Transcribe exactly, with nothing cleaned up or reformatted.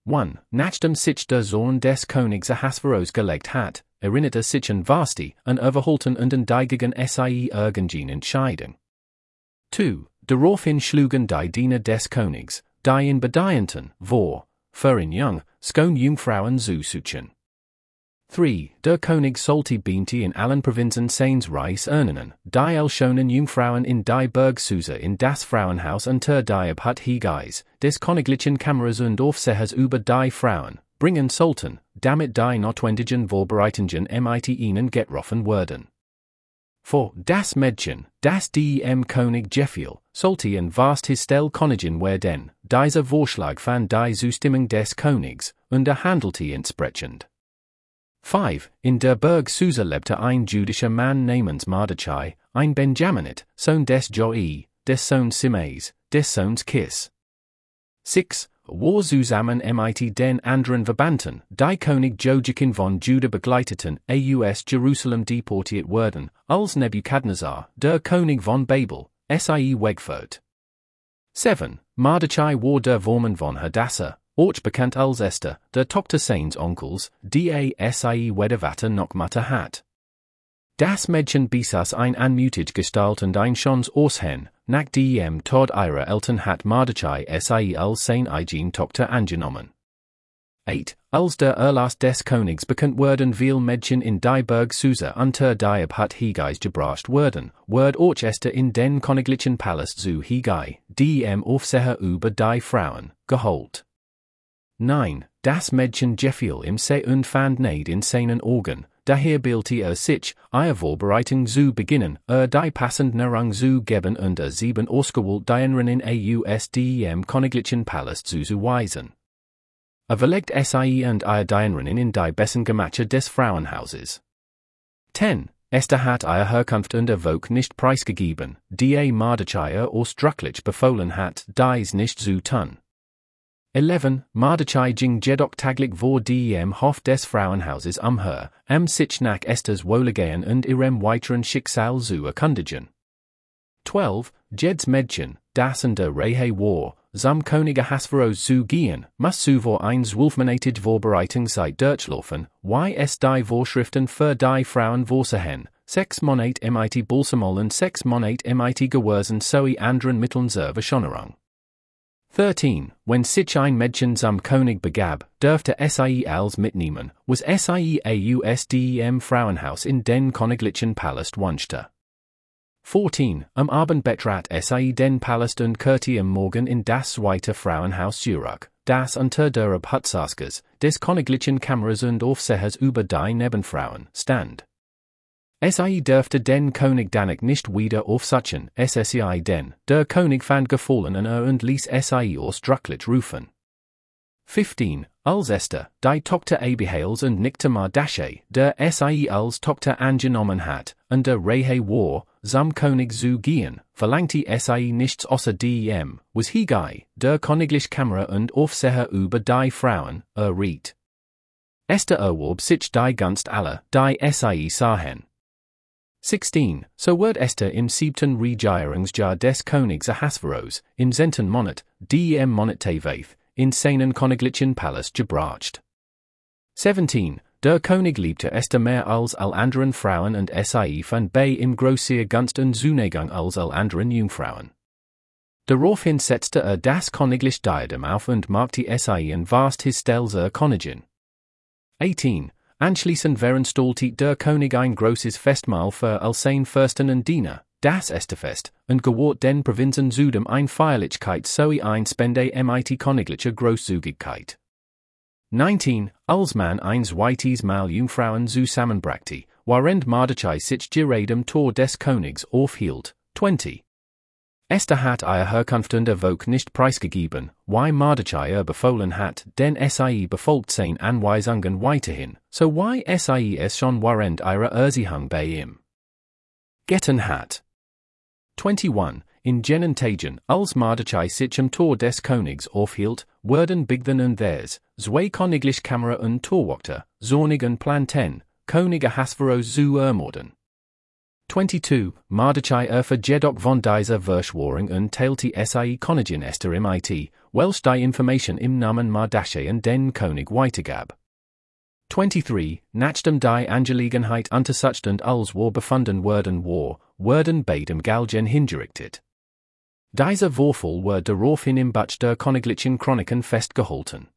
one. Nachdem sich der Sohn des Königs Ahasveros gelegt hat, erinnerte sich an Vasti, an Overholten und an die gegen sie irgendeine Entscheidung. zwei. Daraufhin schlugen die Diener des Königs, die in Bedeienten, vor, für ihn jung, skone Jungfrauen zu suchen. drei. Der König sollte Binti in allen Provinzen seines Reichs ernennen, die elschonen Jungfrauen in die Bergsuse in das Frauenhaus unter die Abhat Higais, des Königlichen Kameras und Aufsehers über die Frauen, bringen sollten, damit die notwendigen Vorbereitungen mit ihnen getroffen werden. vier. Das Mädchen, das dem König gefiel, sollte in vast Histel Königin werden, dieser Vorschlag von die Zustimmung des Königs, und er handelte entsprechend. fünf. In der Bergsuse lebte ein jüdischer Mann namens Mardechai, ein Benjaminit, Sohn des Joai, des Sohns Simeis, des Sohns Kis. sechs. War zusammen mit den anderen Verbannten, die König Joachim von Juda begleiteten, aus Jerusalem deportiert wurden, als Nebukadnezar, der König von Babel, sie wegführt. sieben. Mardechai war der Vormann von Hadassah, auch bekannt als Esther, der Tochter seines Onkels, die sie Wedewata noch Mutter hat. Das Mädchen besaß ein anmutig Gestalt und ein schönes Aussehen, nach dem Tod ihrer Eltern hat Mardechai sie als seine eigene Tochter angenommen. acht. Als der Erlass des Königs bekannt wurden viel Mädchen in die Bergsuse unter die Abhat Higais gebracht wurden, wird auch Esther in den Königlichen Palast zu Higai, dem Aufseher über die Frauen, geholt. neun. Das Mädchen gefiel im See und fand nicht in seinen Augen, daher bielte er sich, ihre Vorbereitung zu beginnen, er die passende Nahrung zu geben und er sieben ausgewählte Dienerinnen aus dem Königlichen Palast zu zuweisen. Er verlegt sie und ihre Dienerinnen in die besten Gemacher des Frauenhauses. zehn. Esther hat ihre Herkunft und Erfolg nicht preisgegeben, die Mardechai ausdrücklich befohlen hat, dies nicht zu tun. elf. Mardechai ging jedoch täglich vor dem Hof des Frauenhauses umher, um sich nach Esthers Wohlergehen und ihrem weiteren Schicksal zu erkundigen. zwölf. Jedes Mädchen, das in der Rehe war, zum König Ahasveros zu gehen, muss zuvor ein zwölfmonatige Vorbereitungszeit durchlaufen, wie es die Vorschriften für die Frauen vorsehen, sechs Monate mit Balsamol und sechs Monate mit Gewürzen sowie anderen Mitteln zur Verschönerung. dreizehn. Wenn sich ein Mädchen zum König begab, dürfte sie als mitnehmen, was sie aus dem Frauenhaus in den Königlichen Palast wünschte. vierzehn. Am Abend betrat sie den Palast und kehrte am Morgen in das zweite Frauenhaus zurück, das unter der Abhatsaskers, des Königlichen Kameras und Aufsehers über die Nebenfrauen, stand. Sie dürfte den König danach nicht wieder aufsuchen, ssi denn, der König fand Gefallen an er und ließ sie ausdrücklich rufen. fünfzehn. Als Esther, die Tochter Abihails und nickte Mardechai, der sie als Tochter angenommen hat, und der Rehe war, zum König zu gehen, verlangte sie nichts außer dem, was Higai, der Königliche Kamera und Aufseher über die Frauen, erriet. Esther erwarb sich die Gunst aller, die sie sahen. sechzehn. So wird Esther im siebten Regierungsjahr des Königs Ahasveros, im zehnten Monat, dem Monat Tevath, in seinen Königlichen Palast gebracht. siebzehn. Der König liebte Esther mehr als all anderen Frauen und sie fand bei im größer Gunst und Zuneigung als all anderen Jungfrauen. Daraufhin setzte er das königliche Diadem auf und machte sie in vast Histel zur Königin. achtzehn. Anschließend veranstaltete der König ein großes Festmahl für all seine Fürsten und Diener, das Estherfest, und gewährt den Provinzen zudem ein Feierlichkeit sowie ein Spende mit königlicher Großzügigkeit. neunzehn. Als man ein zweites Mal Jungfrauen zusammenbrachte, während Mardechai sich gerade am Tor des Königs aufhielt, zwanzig. Esther hat ihre Herkunft und Erfolg nicht preisgegeben, wie Mardechai er befohlen hat, denn sie befolgt seine Anweisungen weiterhin, so wie sie es schon während ihrer Erziehung bei ihm getan hat. einundzwanzig. In jenen Tagen, als Mardechai sich am Tor des Königs aufhielt, wurden Bigthan und theirs, zwei königliche Kamera und Torwächter, zornig und planten, König Ahasveros zu ermorden. zweiundzwanzig. Mardechai erfuhr jedoch von dieser Verschwörung und teilte sie Königin Esther mit, Welsh die Information im Namen Mardasche und den König Weitergab. twenty-three. Nachdem die Angelegenheit untersucht und als war befunden worden war, wurden beidem Galgen hingerichtet. Diese Vorfall wurde daraufhin im Buch der Königlichen Chroniken festgehalten.